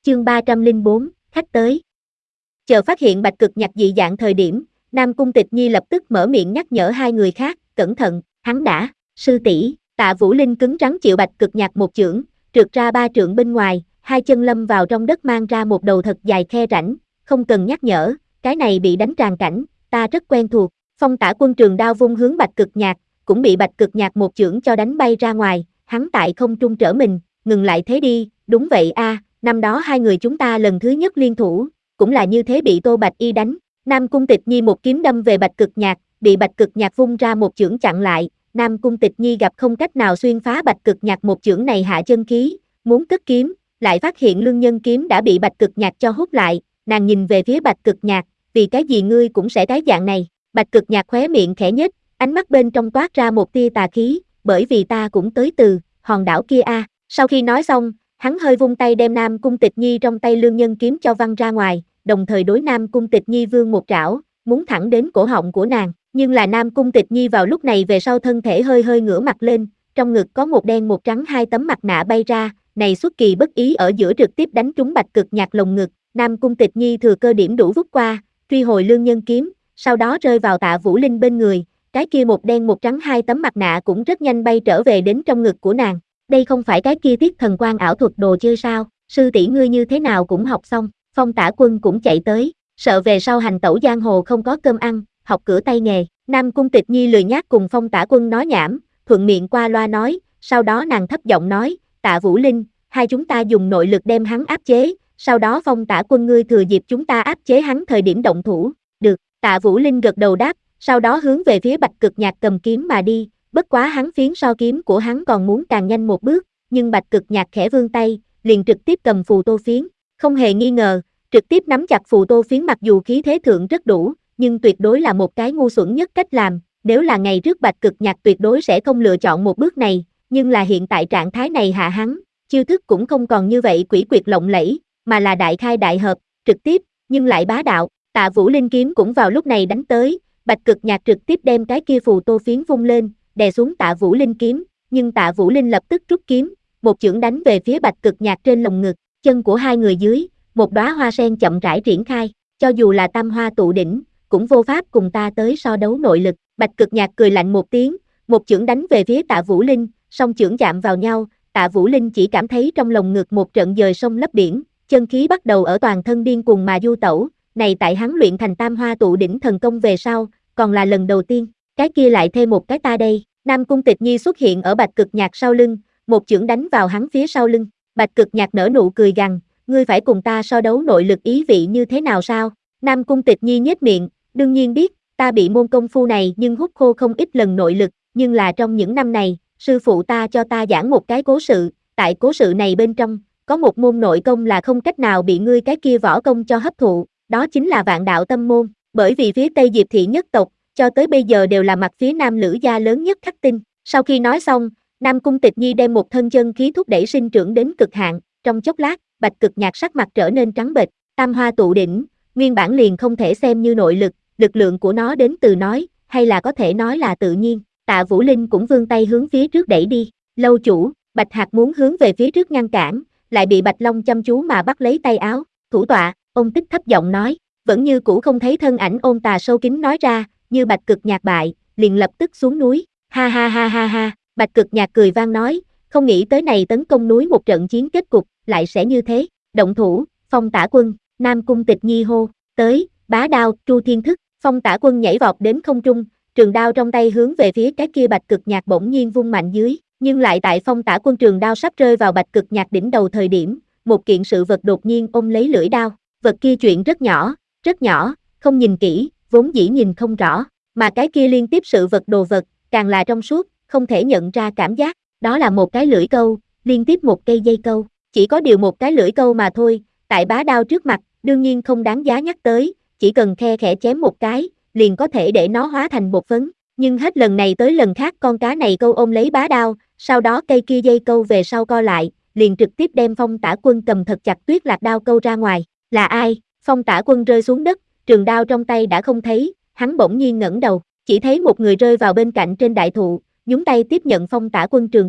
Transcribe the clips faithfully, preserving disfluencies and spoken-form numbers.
chương ba trăm lẻ bốn, khách tới. Chờ phát hiện Bạch Cực Nhạc dị dạng thời điểm, Nam Cung Tịch Nhi lập tức mở miệng nhắc nhở hai người khác, cẩn thận, hắn đã, sư tỷ. Tạ Vũ Linh cứng rắn chịu Bạch Cực Nhạc một chưởng, trượt ra ba trượng bên ngoài, hai chân lâm vào trong đất mang ra một đầu thật dài khe rãnh, không cần nhắc nhở, cái này bị đánh tràn cảnh, ta rất quen thuộc. Phong Tả Quân trường đao vung hướng Bạch Cực Nhạc, cũng bị Bạch Cực Nhạc một chưởng cho đánh bay ra ngoài, hắn tại không trung trở mình, ngừng lại thế đi, đúng vậy a, à, năm đó hai người chúng ta lần thứ nhất liên thủ, cũng là như thế bị Tô Bạch Y đánh. Nam Cung Tịch Nhi một kiếm đâm về Bạch Cực Nhạc, bị Bạch Cực Nhạc vung ra một chưởng chặn lại, Nam Cung Tịch Nhi gặp không cách nào xuyên phá Bạch Cực Nhạc một chưởng này hạ chân khí, muốn cất kiếm, lại phát hiện Lương Nhân kiếm đã bị Bạch Cực Nhạc cho hút lại, nàng nhìn về phía Bạch Cực Nhạc, vì cái gì ngươi cũng sẽ cái dạng này. Bạch Cực Nhạc khóe miệng khẽ nhếch, ánh mắt bên trong toát ra một tia tà khí, bởi vì ta cũng tới từ hòn đảo kia a. À. Sau khi nói xong, hắn hơi vung tay đem Nam Cung Tịch Nhi trong tay Lương Nhân kiếm cho văng ra ngoài, đồng thời đối Nam Cung Tịch Nhi vươn một trảo, muốn thẳng đến cổ họng của nàng, nhưng là Nam Cung Tịch Nhi vào lúc này về sau thân thể hơi hơi ngửa mặt lên, trong ngực có một đen một trắng hai tấm mặt nạ bay ra, này xuất kỳ bất ý ở giữa trực tiếp đánh trúng Bạch Cực Nhạc lồng ngực, Nam Cung Tịch Nhi thừa cơ điểm đủ vút qua, truy hồi Lương Nhân kiếm, sau đó rơi vào Tạ Vũ Linh bên người, cái kia một đen một trắng hai tấm mặt nạ cũng rất nhanh bay trở về đến trong ngực của nàng. Đây không phải cái kia Tiết Thần Quang ảo thuật đồ chơi sao, sư tỷ ngươi như thế nào cũng học xong. Phong Tả Quân cũng chạy tới, sợ về sau hành tẩu giang hồ không có cơm ăn, học cửa tay nghề. Nam Cung Tịch Nhi lười nhác cùng Phong Tả Quân nói nhảm, thuận miệng qua loa nói, sau đó nàng thấp giọng nói, Tạ Vũ Linh, hai chúng ta dùng nội lực đem hắn áp chế, sau đó Phong Tả Quân ngươi thừa dịp chúng ta áp chế hắn thời điểm động thủ. Được, Tạ Vũ Linh gật đầu đáp, sau đó hướng về phía Bạch Cực Nhạc cầm kiếm mà đi, bất quá hắn phiến so kiếm của hắn còn muốn càng nhanh một bước, nhưng Bạch Cực Nhạc khẽ vươn tay, liền trực tiếp cầm phù tô phiến, không hề nghi ngờ, trực tiếp nắm chặt phù tô phiến mặc dù khí thế thượng rất đủ, nhưng tuyệt đối là một cái ngu xuẩn nhất cách làm, nếu là ngày trước Bạch Cực Nhạc tuyệt đối sẽ không lựa chọn một bước này, nhưng là hiện tại trạng thái này hạ hắn, chiêu thức cũng không còn như vậy quỷ quyệt lộng lẫy, mà là đại khai đại hợp, trực tiếp, nhưng lại bá đạo. Tạ Vũ Linh kiếm cũng vào lúc này đánh tới, Bạch Cực Nhạc trực tiếp đem cái kia phù tô phiến vung lên, đè xuống Tạ Vũ Linh kiếm, nhưng Tạ Vũ Linh lập tức rút kiếm, một chưởng đánh về phía Bạch Cực Nhạc trên lồng ngực, chân của hai người dưới, một đóa hoa sen chậm rãi triển khai, cho dù là tam hoa tụ đỉnh, cũng vô pháp cùng ta tới so đấu nội lực. Bạch Cực Nhạc cười lạnh một tiếng, một chưởng đánh về phía Tạ Vũ Linh, song chưởng chạm vào nhau, Tạ Vũ Linh chỉ cảm thấy trong lồng ngực một trận dời sông lấp biển, chân khí bắt đầu ở toàn thân điên cuồng mà du tẩu, này tại hắn luyện thành tam hoa tụ đỉnh thần công về sau, còn là lần đầu tiên, cái kia lại thêm một cái ta đây. Nam Cung Tịch Nhi xuất hiện ở Bạch Cực Nhạc sau lưng, một chưởng đánh vào hắn phía sau lưng, Bạch Cực Nhạc nở nụ cười gằn, ngươi phải cùng ta so đấu nội lực ý vị như thế nào sao? Nam Cung Tịch Nhi nhếch miệng, đương nhiên biết, ta bị môn công phu này nhưng hút khô không ít lần nội lực, nhưng là trong những năm này, sư phụ ta cho ta giảng một cái cố sự, tại cố sự này bên trong, có một môn nội công là không cách nào bị ngươi cái kia võ công cho hấp thụ, đó chính là Vạn Đạo Tâm môn, bởi vì phía Tây Diệp thị nhất tộc, cho tới bây giờ đều là mặt phía Nam Lữ gia lớn nhất khắc tinh. Sau khi nói xong, Nam Cung Tịch Nhi đem một thân chân khí thúc đẩy sinh trưởng đến cực hạn, trong chốc lát, Bạch Cực Nhạc sắc mặt trở nên trắng bệch, tam hoa tụ đỉnh, nguyên bản liền không thể xem như nội lực, lực lượng của nó đến từ nói, hay là có thể nói là tự nhiên. Tạ Vũ Linh cũng vươn tay hướng phía trước đẩy đi, lâu chủ, Bạch Hạc muốn hướng về phía trước ngăn cản, lại bị Bạch Long chăm chú mà bắt lấy tay áo, thủ tọa, ông Tích thấp giọng nói, vẫn như cũ không thấy thân ảnh Ôn Tà sâu kín nói ra, như Bạch Cực Nhạc bại, liền lập tức xuống núi, ha ha ha ha ha, Bạch Cực Nhạc cười vang nói, không nghĩ tới này tấn công núi một trận chiến kết cục, lại sẽ như thế, động thủ, Phong Tả Quân, Nam Cung Tịch Nhi hô, tới, bá đao, Tru Thiên Thức, Phong Tả Quân nhảy vọt đến không trung, trường đao trong tay hướng về phía cái kia Bạch Cực Nhạc bỗng nhiên vung mạnh dưới, nhưng lại tại Phong Tả Quân trường đao sắp rơi vào Bạch Cực Nhạc đỉnh đầu thời điểm, một kiện sự vật đột nhiên ôm lấy lưỡi đao, vật kia chuyện rất nhỏ, rất nhỏ, không nhìn kỹ, vốn dĩ nhìn không rõ, mà cái kia liên tiếp sự vật đồ vật, càng là trong suốt, không thể nhận ra cảm giác, đó là một cái lưỡi câu, liên tiếp một cây dây câu, chỉ có điều một cái lưỡi câu mà thôi, tại bá đao trước mặt, đương nhiên không đáng giá nhắc tới, chỉ cần khe khẽ chém một cái, liền có thể để nó hóa thành bột phấn, nhưng hết lần này tới lần khác con cá này câu ôm lấy bá đao, sau đó cây kia dây câu về sau co lại, liền trực tiếp đem Phong Tả Quân cầm thật chặt tuyết lạc đao câu ra ngoài, là ai? Phong Tả Quân rơi xuống đất, trường đao trong tay đã không thấy, hắn bỗng nhiên ngẩng đầu, chỉ thấy một người rơi vào bên cạnh trên đại thụ, nhúng tay tiếp nhận Phong Tả Quân trường đao,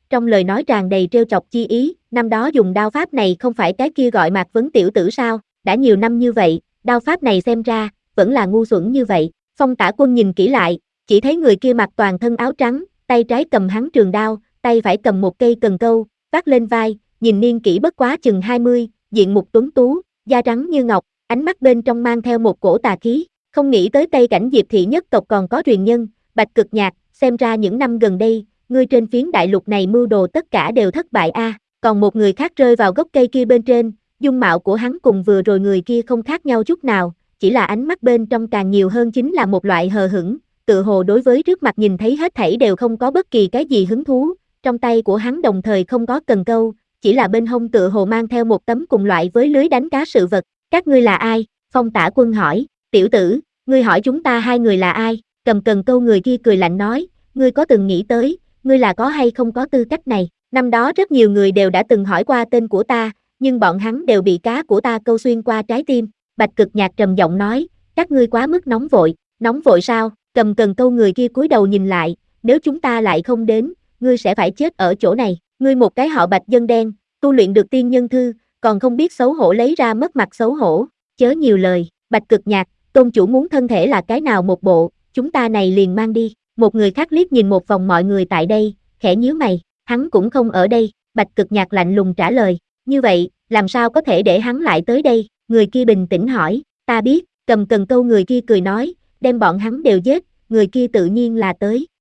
trong lời nói tràn đầy trêu chọc chi ý, năm đó dùng đao pháp này không phải cái kia gọi Mạc Vấn tiểu tử sao, đã nhiều năm như vậy, đao pháp này xem ra, vẫn là ngu xuẩn như vậy. Phong Tả Quân nhìn kỹ lại, chỉ thấy người kia mặc toàn thân áo trắng, tay trái cầm hắn trường đao, tay phải cầm một cây cần câu, vác lên vai, nhìn niên kỷ bất quá chừng hai mươi, diện mục tuấn tú, da trắng như ngọc, ánh mắt bên trong mang theo một cổ tà khí, không nghĩ tới Tây Cảnh Diệp thị nhất tộc còn có truyền nhân, Bạch Cực Nhạc, xem ra những năm gần đây, ngươi trên phiến đại lục này mưu đồ tất cả đều thất bại a. À. Còn một người khác rơi vào gốc cây kia bên trên, dung mạo của hắn cùng vừa rồi người kia không khác nhau chút nào, chỉ là ánh mắt bên trong càng nhiều hơn chính là một loại hờ hững, tự hồ đối với trước mặt nhìn thấy hết thảy đều không có bất kỳ cái gì hứng thú, trong tay của hắn đồng thời không có cần câu, chỉ là bên hông tự hồ mang theo một tấm cùng loại với lưới đánh cá sự vật. Các ngươi là ai? Phong Tả Quân hỏi. Tiểu tử, ngươi hỏi chúng ta hai người là ai? Cầm cần câu người kia cười lạnh nói, ngươi có từng nghĩ tới, ngươi là có hay không có tư cách này? Năm đó rất nhiều người đều đã từng hỏi qua tên của ta, nhưng bọn hắn đều bị cá của ta câu xuyên qua trái tim. Bạch Cực Nhạc trầm giọng nói, các ngươi quá mức nóng vội. Nóng vội sao? Cầm cần câu người kia cúi đầu nhìn lại, nếu chúng ta lại không đến, ngươi sẽ phải chết ở chỗ này. Ngươi một cái họ Bạch dân đen, tu luyện được tiên nhân thư, còn không biết xấu hổ lấy ra mất mặt xấu hổ, chớ nhiều lời. Bạch Cực Nhạc, tôn chủ muốn thân thể là cái nào một bộ, chúng ta này liền mang đi. Một người khác liếc nhìn một vòng mọi người tại đây, khẽ nhíu mày, hắn cũng không ở đây. Bạch Cực Nhạc lạnh lùng trả lời, như vậy, làm sao có thể để hắn lại tới đây? Người kia bình tĩnh hỏi, ta biết. Cầm cần câu người kia cười nói, đem bọn hắn đều giết, người kia tự nhiên là tới.